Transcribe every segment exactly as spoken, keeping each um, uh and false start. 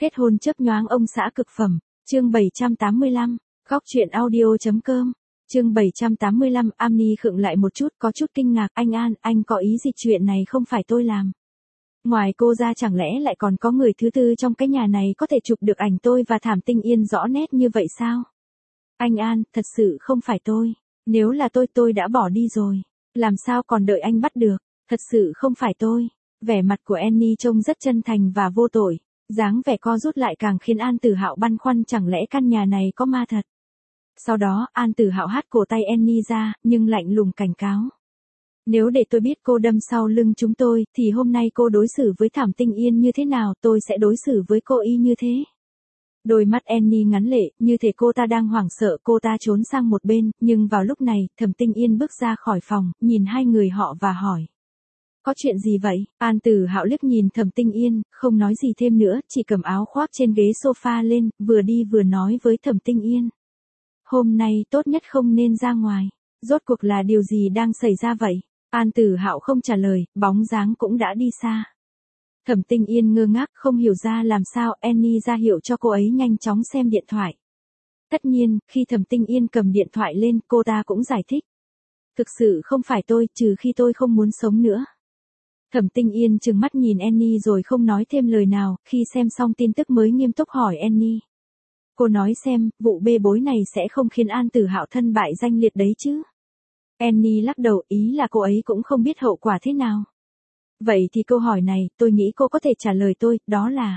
Kết hôn chớp nhoáng ông xã cực phẩm, chương bảy trăm tám mươi lăm, góc truyện audio.com, chương bảy trăm tám mươi lăm, Amni khựng lại một chút, có chút kinh ngạc, anh An, anh có ý gì, chuyện này không phải tôi làm. Ngoài cô ra chẳng lẽ lại còn có người thứ tư trong cái nhà này có thể chụp được ảnh tôi và Thảm Tinh Yên rõ nét như vậy sao? Anh An, thật sự không phải tôi, nếu là tôi tôi đã bỏ đi rồi, làm sao còn đợi anh bắt được, thật sự không phải tôi. Vẻ mặt của Annie trông rất chân thành và vô tội, dáng vẻ co rút lại càng khiến An Tử Hạo băn khoăn, chẳng lẽ căn nhà này có ma thật. Sau đó, An Tử Hạo hất cổ tay Annie ra, nhưng lạnh lùng cảnh cáo. Nếu để tôi biết cô đâm sau lưng chúng tôi, thì hôm nay cô đối xử với Thảm Tinh Yên như thế nào, tôi sẽ đối xử với cô y như thế. Đôi mắt Annie ngắn lệ, như thể cô ta đang hoảng sợ, cô ta trốn sang một bên, nhưng vào lúc này, Thẩm Tinh Yên bước ra khỏi phòng, nhìn hai người họ và hỏi. Có chuyện gì vậy? An Tử Hạo liếc nhìn Thẩm Tinh Yên, không nói gì thêm nữa, chỉ cầm áo khoác trên ghế sofa lên, vừa đi vừa nói với Thẩm Tinh Yên. Hôm nay tốt nhất không nên ra ngoài. Rốt cuộc là điều gì đang xảy ra vậy? An Tử Hạo không trả lời, bóng dáng cũng đã đi xa. Thẩm Tinh Yên ngơ ngác, không hiểu ra làm sao, Annie ra hiệu cho cô ấy nhanh chóng xem điện thoại. Tất nhiên, khi Thẩm Tinh Yên cầm điện thoại lên, cô ta cũng giải thích. Thực sự không phải tôi, trừ khi tôi không muốn sống nữa. Thẩm Tinh Yên trừng mắt nhìn Annie rồi không nói thêm lời nào, khi xem xong tin tức mới nghiêm túc hỏi Annie. Cô nói xem, vụ bê bối này sẽ không khiến An Tử Hạo thân bại danh liệt đấy chứ? Annie lắc đầu, ý là cô ấy cũng không biết hậu quả thế nào. Vậy thì câu hỏi này, tôi nghĩ cô có thể trả lời tôi, đó là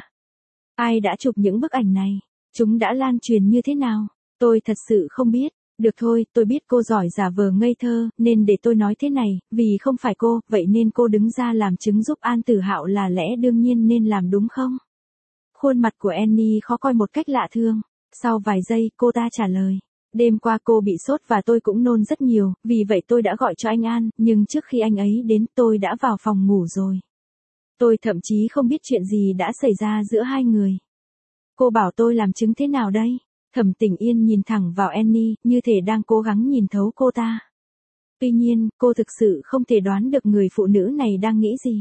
ai đã chụp những bức ảnh này? Chúng đã lan truyền như thế nào? Tôi thật sự không biết. Được thôi, tôi biết cô giỏi giả vờ ngây thơ, nên để tôi nói thế này, vì không phải cô, vậy nên cô đứng ra làm chứng giúp An Tử Hạo là lẽ đương nhiên nên làm đúng không? Khuôn mặt của Annie khó coi một cách lạ thường. Sau vài giây, cô ta trả lời. Đêm qua cô bị sốt và tôi cũng nôn rất nhiều, vì vậy tôi đã gọi cho anh An, nhưng trước khi anh ấy đến, tôi đã vào phòng ngủ rồi. Tôi thậm chí không biết chuyện gì đã xảy ra giữa hai người. Cô bảo tôi làm chứng thế nào đây? Thẩm Tinh Yên nhìn thẳng vào Annie, như thể đang cố gắng nhìn thấu cô ta. Tuy nhiên, cô thực sự không thể đoán được người phụ nữ này đang nghĩ gì.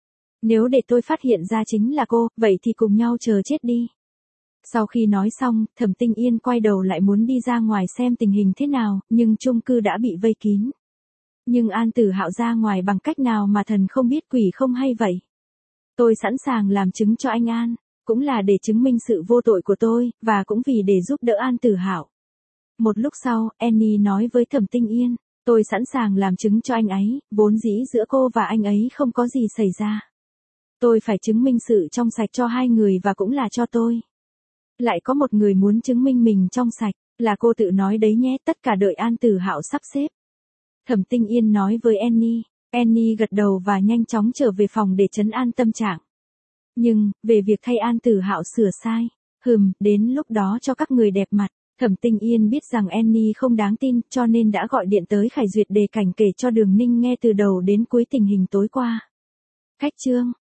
Nếu để tôi phát hiện ra chính là cô, vậy thì cùng nhau chờ chết đi. Sau khi nói xong, Thẩm Tinh Yên quay đầu lại muốn đi ra ngoài xem tình hình thế nào, nhưng chung cư đã bị vây kín. Nhưng An Tử Hạo ra ngoài bằng cách nào mà thần không biết quỷ không hay vậy? Tôi sẵn sàng làm chứng cho anh An, cũng là để chứng minh sự vô tội của tôi, và cũng vì để giúp đỡ An Tử Hạo. Một lúc sau, Annie nói với Thẩm Tinh Yên, tôi sẵn sàng làm chứng cho anh ấy, vốn dĩ giữa cô và anh ấy không có gì xảy ra. Tôi phải chứng minh sự trong sạch cho hai người và cũng là cho tôi. Lại có một người muốn chứng minh mình trong sạch, là cô tự nói đấy nhé, tất cả đợi An Tử Hạo sắp xếp. Thẩm Tinh Yên nói với Annie, Annie gật đầu và nhanh chóng trở về phòng để trấn an tâm trạng. Nhưng, về việc thay An Tử Hạo sửa sai, hừm, đến lúc đó cho các người đẹp mặt, Thẩm Tinh Yên biết rằng Annie không đáng tin, cho nên đã gọi điện tới Khải Duyệt đề cảnh kể cho Đường Ninh nghe từ đầu đến cuối tình hình tối qua. Khách chương.